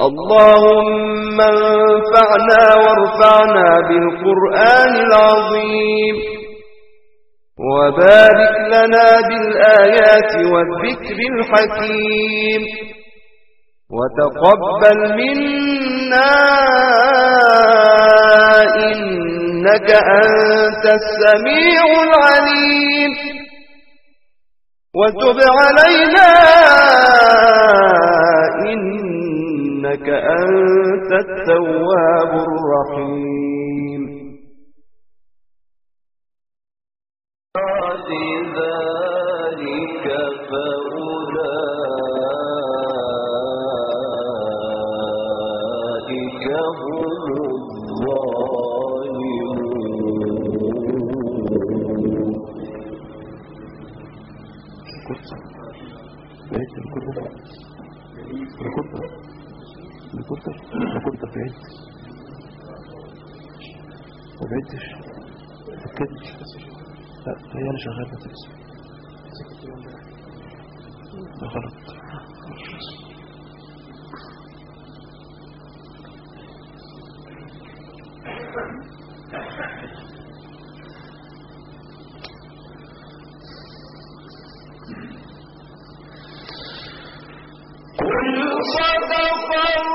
اللهم انفعنا وارفعنا بالقرآن العظيم وبارك لنا بالآيات والذكر الحكيم وتقبل منا إنك أنت السميع العليم وتب علينا إنك أنت التواب الرحيم ذلك فأولئك هم كنت بعيد ما بعدتش فكرتش لا هي انا شغال بس ده غلط قل صدق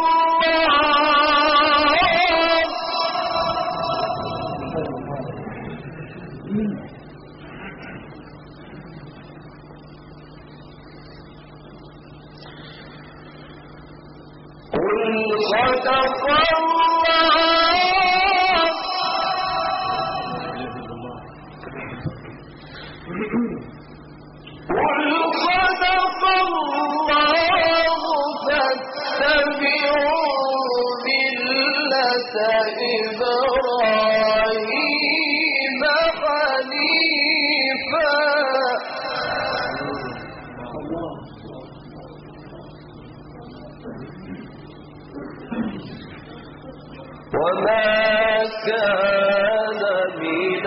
إبراهيم حنيفا وما كان من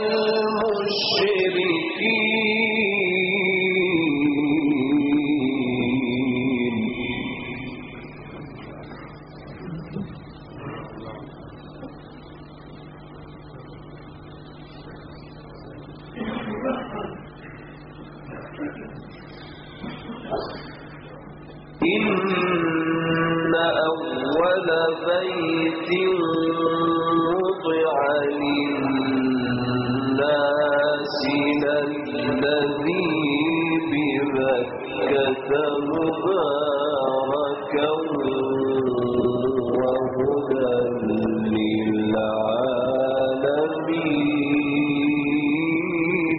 المشركين إن أول بيت وضع للناس للذي ببكة مباركا وهدى للعالمين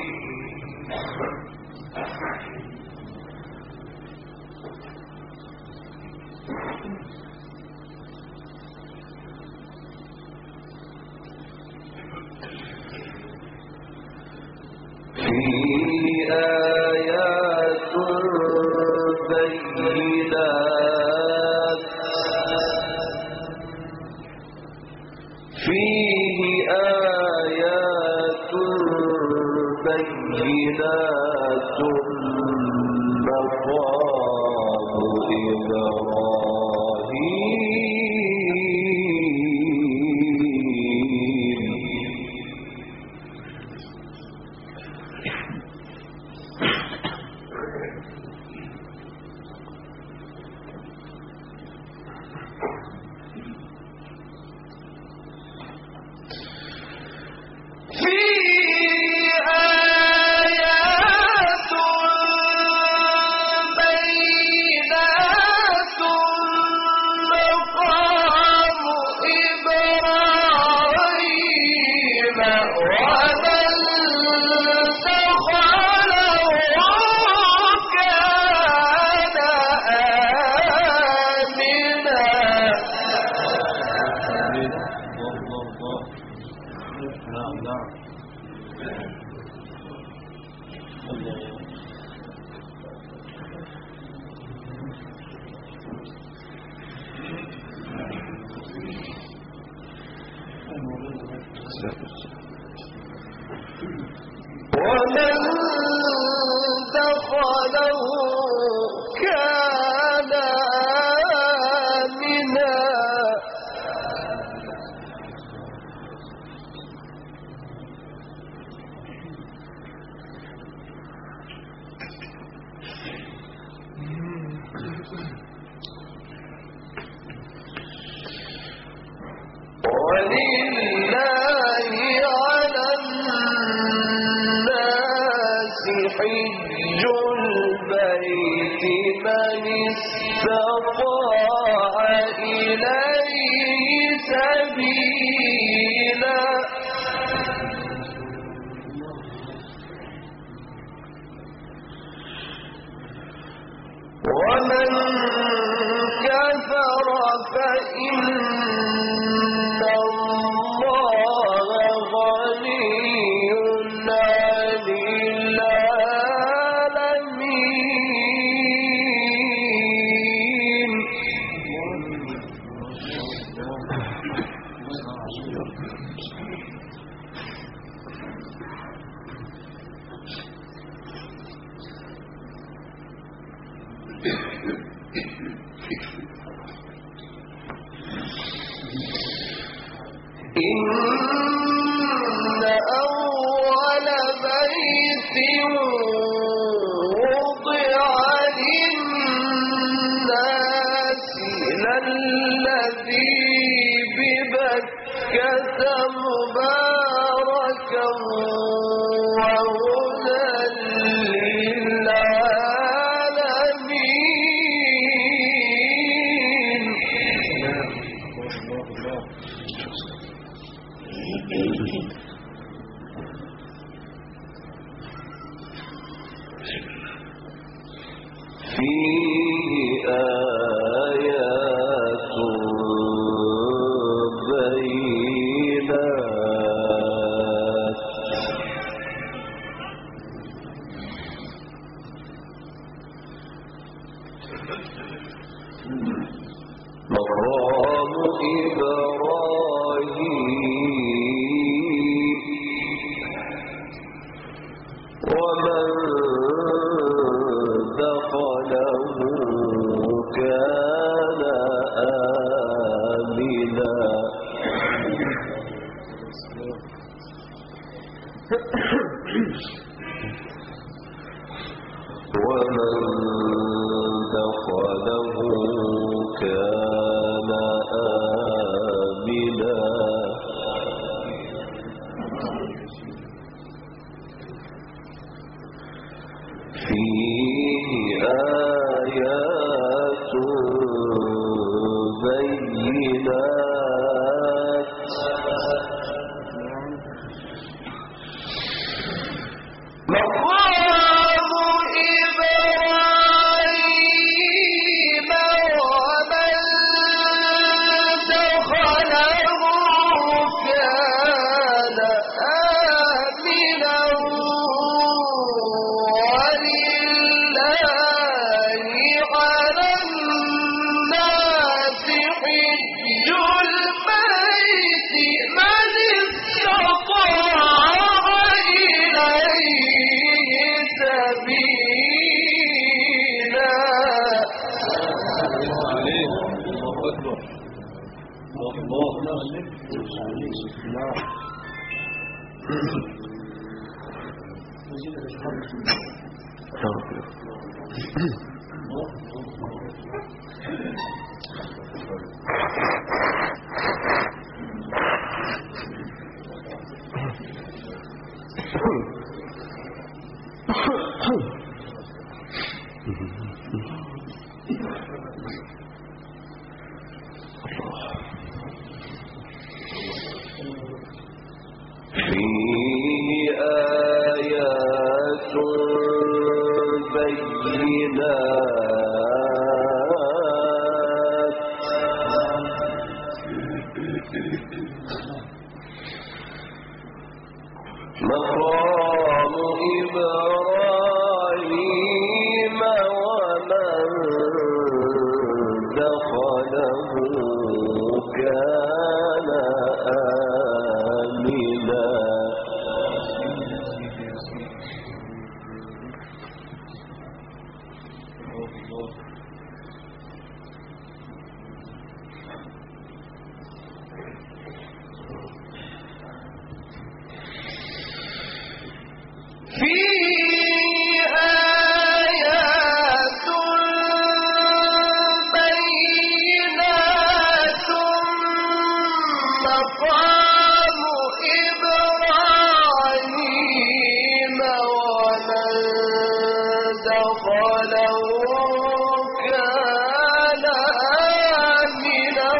فيه آيات بينات مقام ومن دخله كان آمنا فإن الله غني عن العالمين. إن أول بيت وضع للناس للذي ببكة مباركا وهدى للعالمين. فيه آيات بينات مقام إبراهيم ومن دخله كان آمنا. ومن دخله كان آمنا. فيه آيات بينات مقام إبراهيم ومن دخله كان آمنا ولله على الناس حج البيت من استطاع إليه سبيلا. فيه آيات بينات مقام إبراهيم ومن دخله كان آمنا. فيه آيات بينات مقام إبراهيم ومن دخله كان آمنا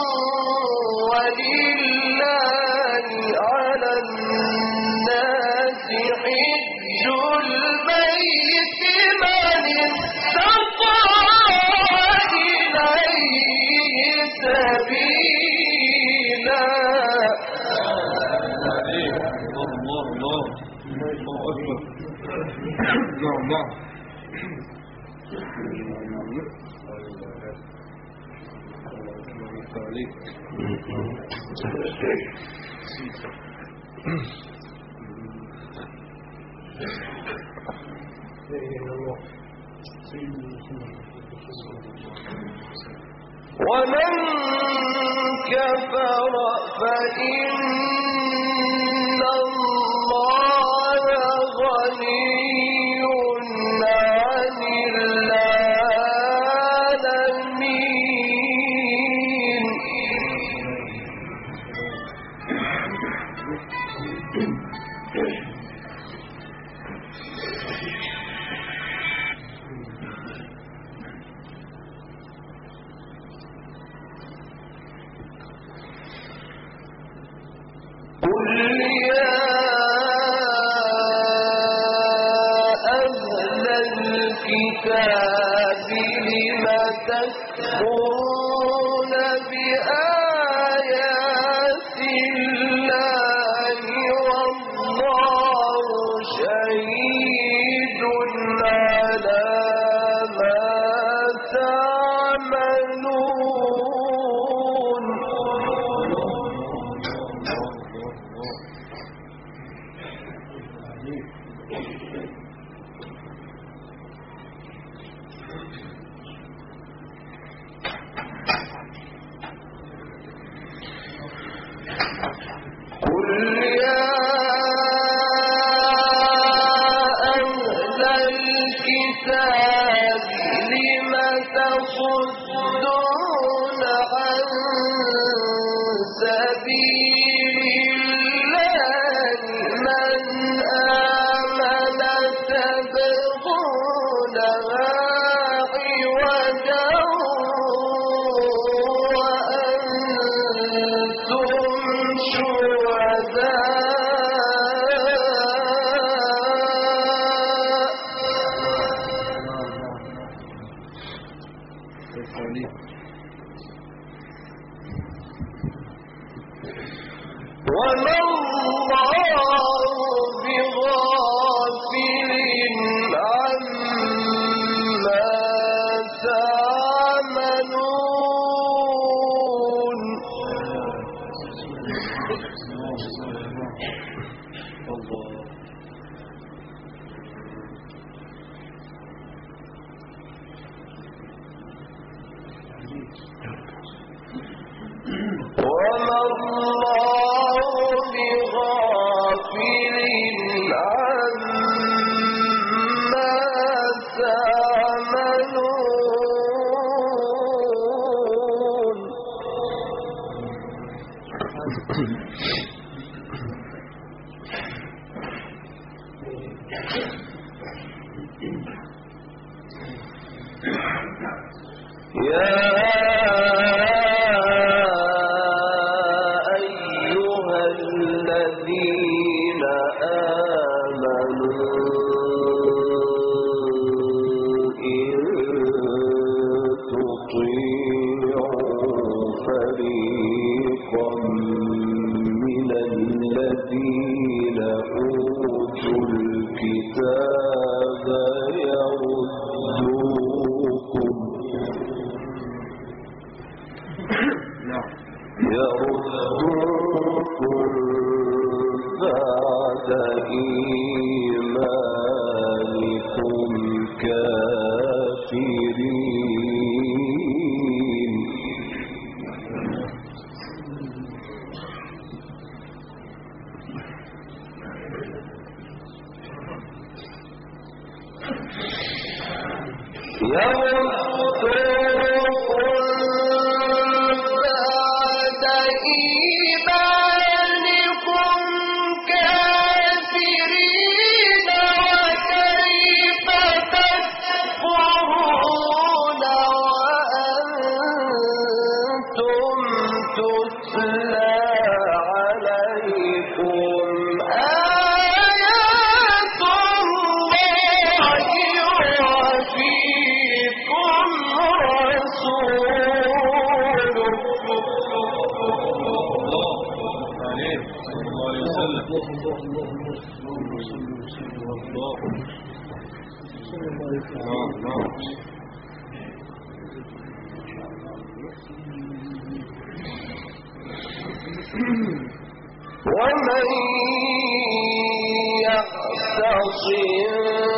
ولله على الناس حج البيت من استطاع إليه سبيلا الله أكبر. الله ومن كفر فإن الله غني عن العالمين قل يا أهل الكتاب لم تكفرون بآيات الله والله شهيد على ما تعملون قل يا أهل الكتاب لم تصدون عن سبيل الله من آمن تبغونها عوجا وأنتم وما الله بغافل عما تعملون وما الله بغافل عما تعملون يا أيها الذين آمنوا إن تطيعوا فريقا من الذين أوتوا الكتاب يردوكم بعد إيمانكم كافرين إيمانكم كافرين ومن يعتصم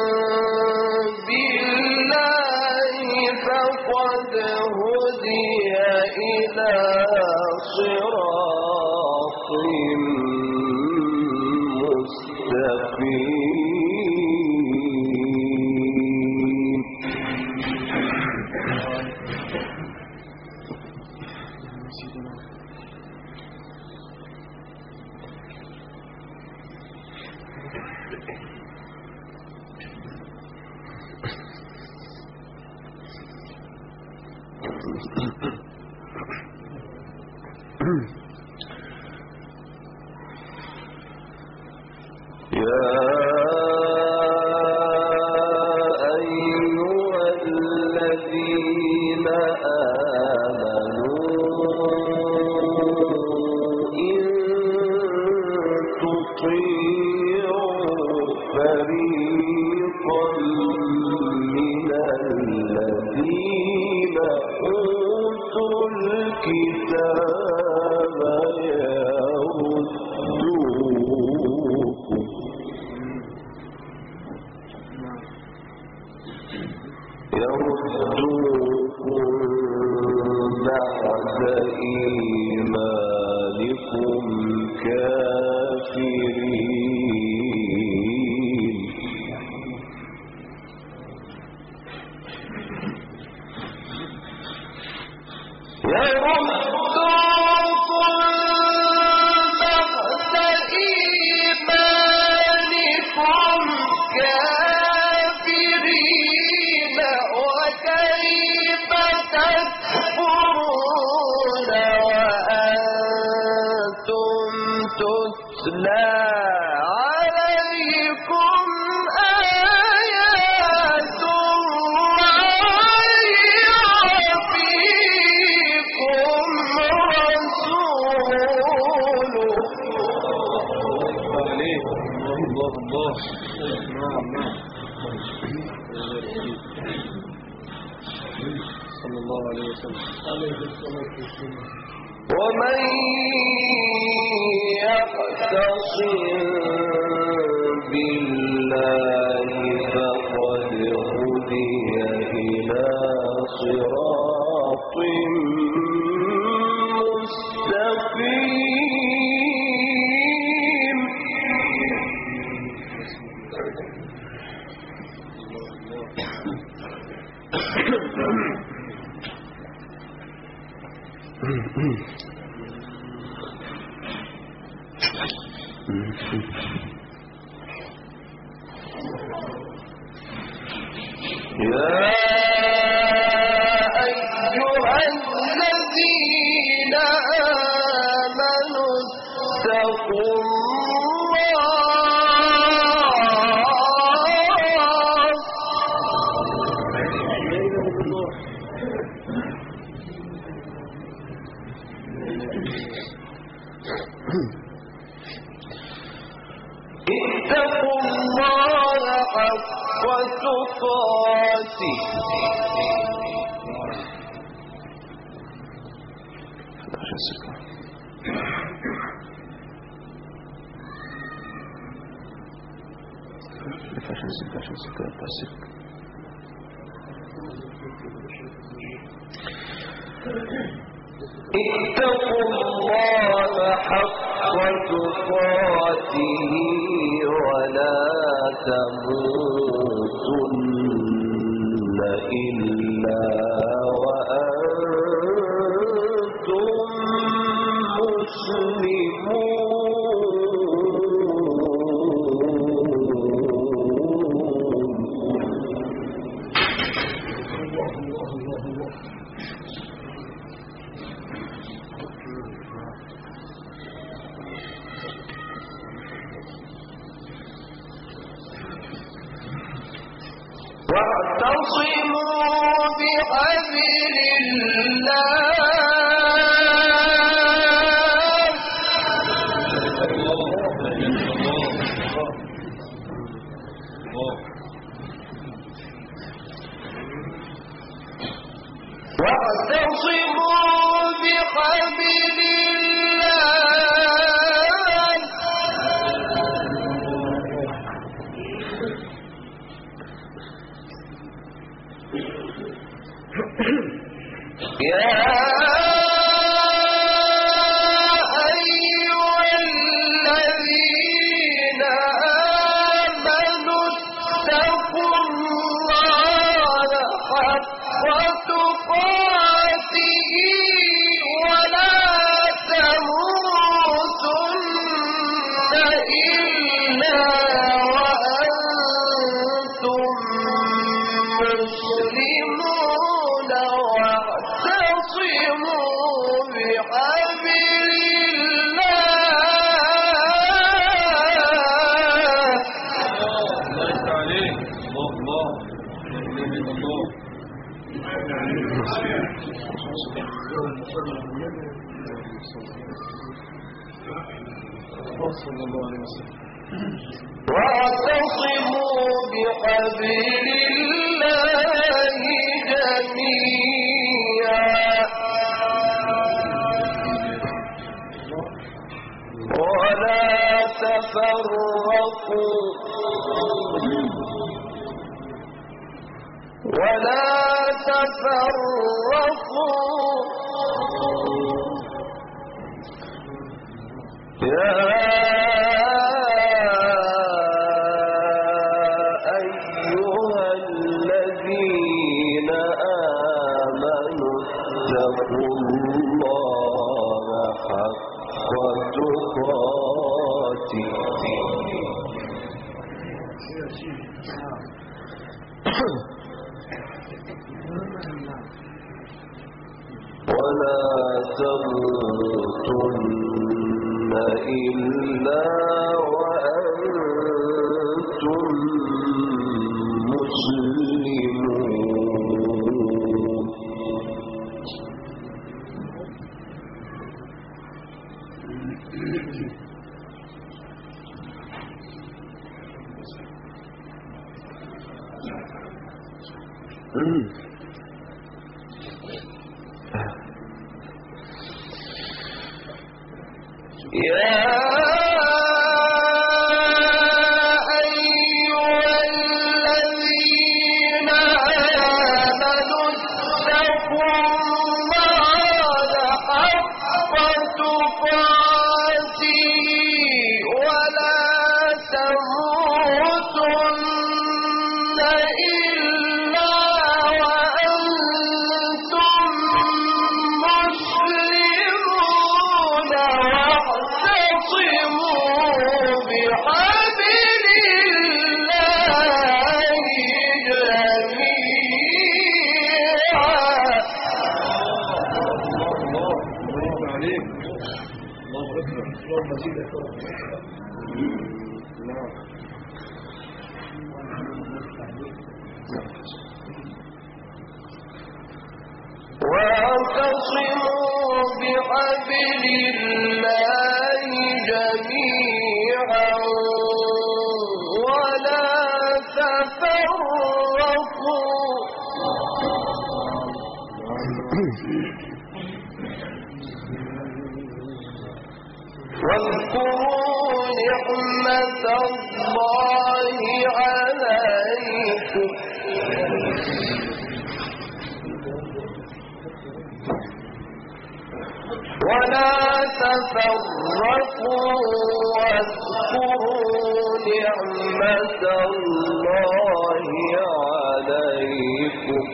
بالله فقد هدي إلى صراط مستقيم. ومن يعتصم بالله فقد هدي إلى صراط مستقيم. يا أيها الذين آمنوا اتقوا الله حق تقاته اتقوا الله حق تقاته ولا تموتن إلا وأنتم مسلمون. واعتصموا بحبل الله صلى الله عليه وسلم. واعتصموا بحبل الله جميعا ولا تفرقوا يا أيها الذين آمنوا اتقوا الله حق تقاته ولا تموتن إلا وأنتم مسلمون يا أيها الذين آمنوا اتقوا الله حق تقاته ولا تموتن إلا وأنتم مسلمون واعتصموا بحبل الله جميعا الله عليك. الله أكبر. الله مزيد أكبر. نعم. واعتصموا بحبل الله جميعا ولا تفرقوا واذكروا نعمة الله عليكم ولا تفرقوا واذكروا نعمة الله عليكم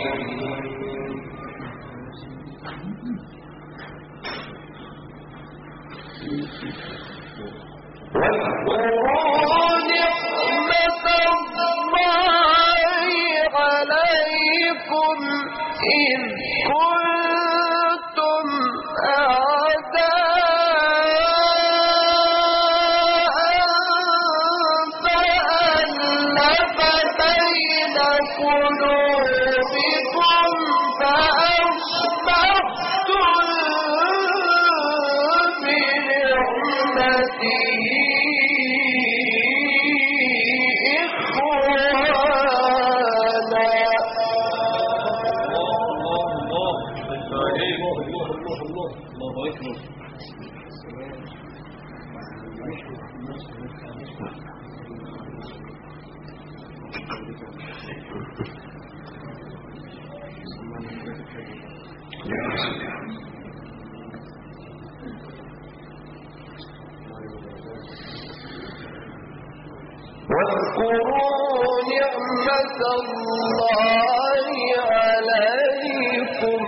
واذكروا نعمة الله عليكم إذ كنتم أعداء فألف بين قلوبكم فأصبحتم بنعمته واذكروا نعمة الله عليكم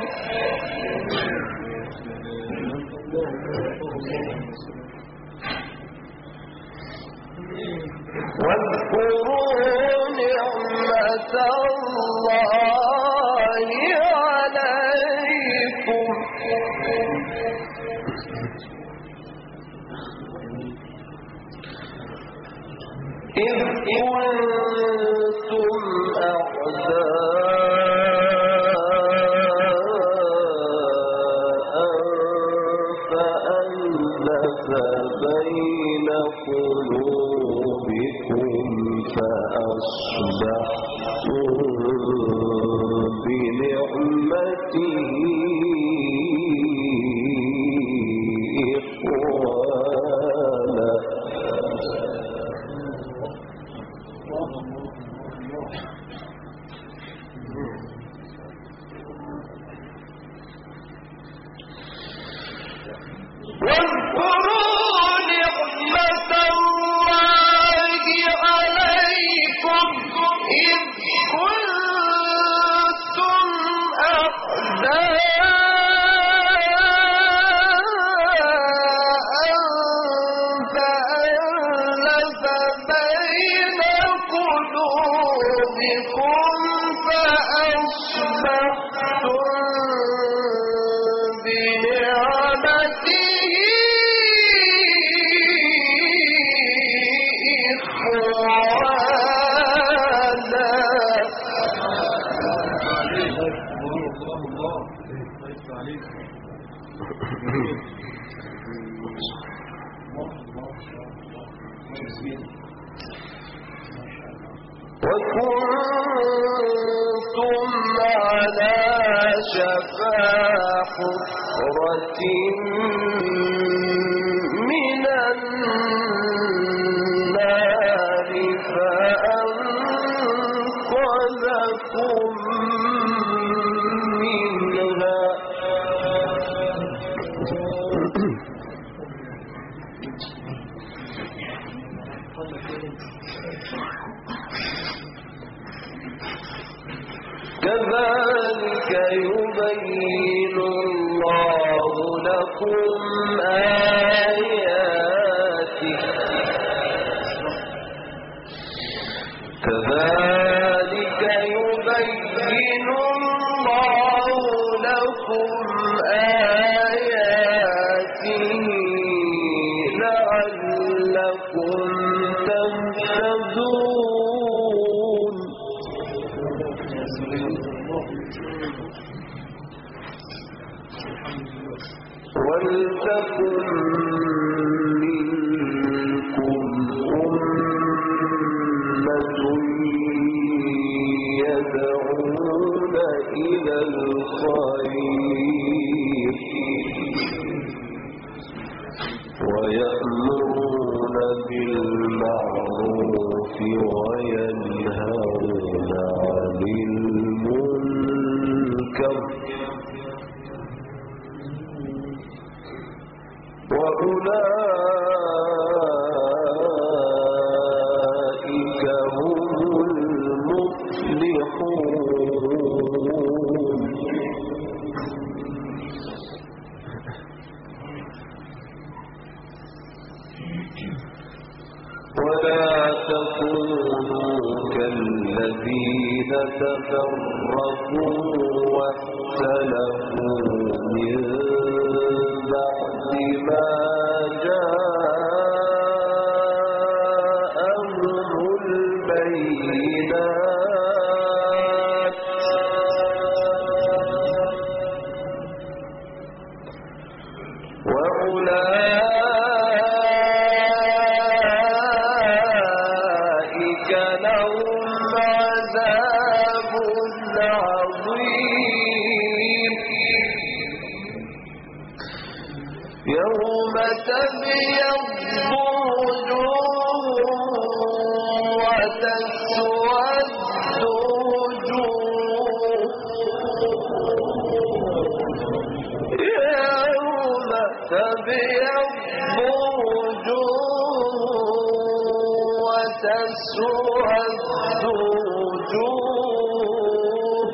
واذكروا نعمة الله عليكم إذ كنتم أعداء بين قلوبكم فأصبحتم بنعمته إخوانا واذكروا نعمة الله عليكم إذ كنتم أعداء فألف بين قلوبكم فأصبحتم بنعمته وكنتم على شفا حفرة من النار فأنقذكم منها كذلك يبين الله لكم آياته كذلك يبين الله لكم آياته لعلكم تهتدون ولتكن منكم أمة يدعون إلى الخير ويأمرون بالمعروف وينهون عن المنكر وأولئك هم المفلحون ولا تكونوا كالذين تفرقوا واختلفوا من بعد ما جاءهم البينات وأولئك لهم عذاب عظيم يوم تبيض وجوه وتسود وجوه يوم تبيض وجوه وتسود وجوه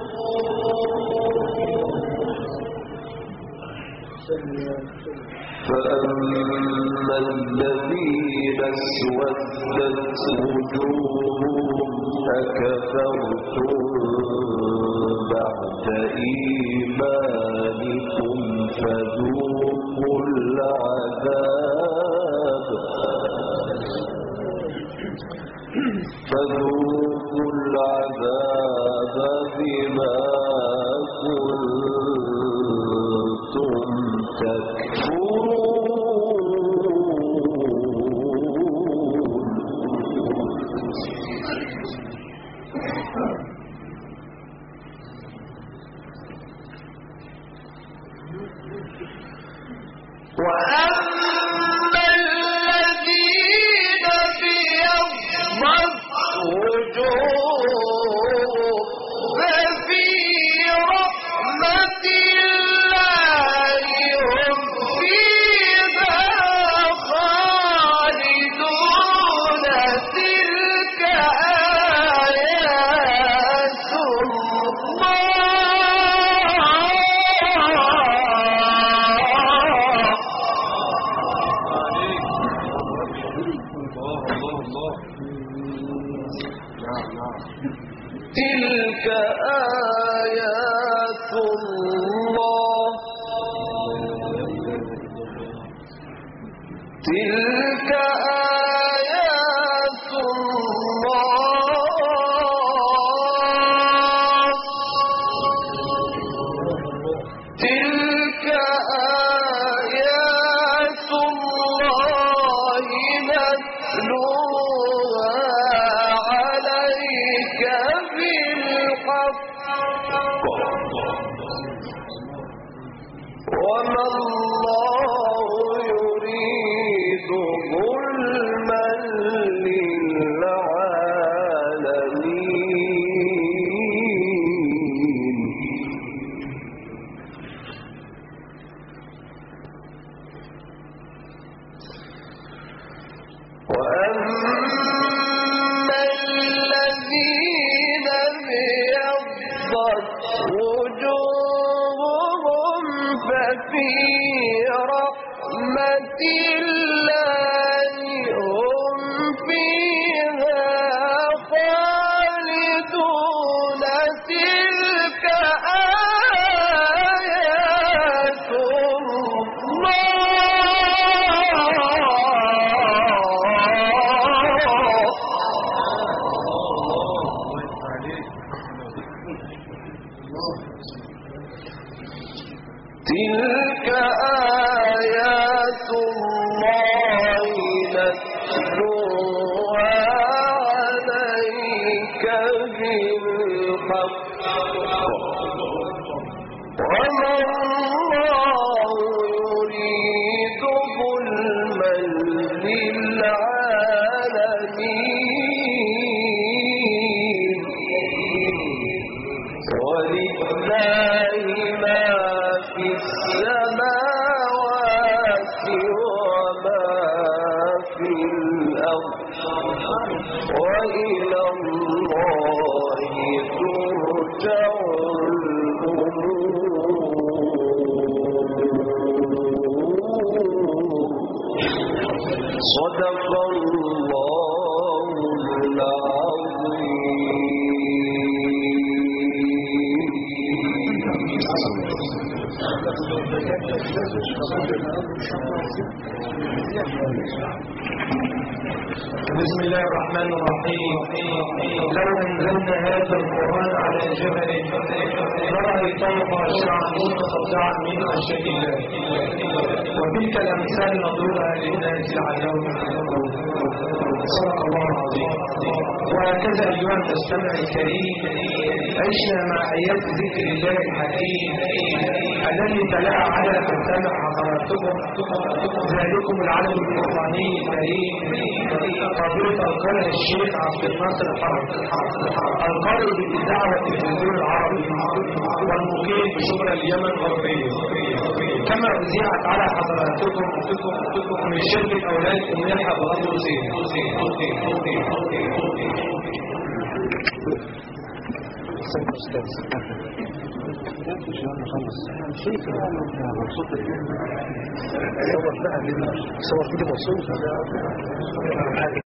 فأما الذين اسودت وجوههم أكفرتم بعد إيمانكم فذوقوا العذاب بما كنتم تكفرون وأما الذين ابيضت وجوههم ففي رحمة الله هم فيها خالدون تلك آيات تلك آيات الله تلك آيات الله تلك آيات الله نتلوها عليك بالحق وما الله يريد ظلما للعالمين وأما الذين ابيضت وجوههم ففي رحمة الله هم فيها خالدون تلك آيات تلك آيات الله نتلوها عليك بالحق وما الله يريد ظلما للعالمين ولله ما في السماوات وما في الأرض وإلى الله ترجع الأمور صدق الله بسم الله الرحمن الرحيم لو أنزلنا هذا القرآن على جبل لرأيته خاشعا متصدعا من خشية الله وتلك الأمثال نضربها للناس لعلهم يتقون صدق الله العظيم. وهكذا أيها المستمع الكريم عشنا مع آيات ذكر الله الحكيم الذي تلاها على تستمع حضراتكم ذلكم العالم القرآني الكريم قضية القارئ الشيخ عبد الناصر القارئ بالدعوة في الجزيرة العربي والمقيم بشبرا اليمن غربية كما أذيعت على حضراتكم من شركة أولاد المنحة بأبو زين. صور فيديو بسيط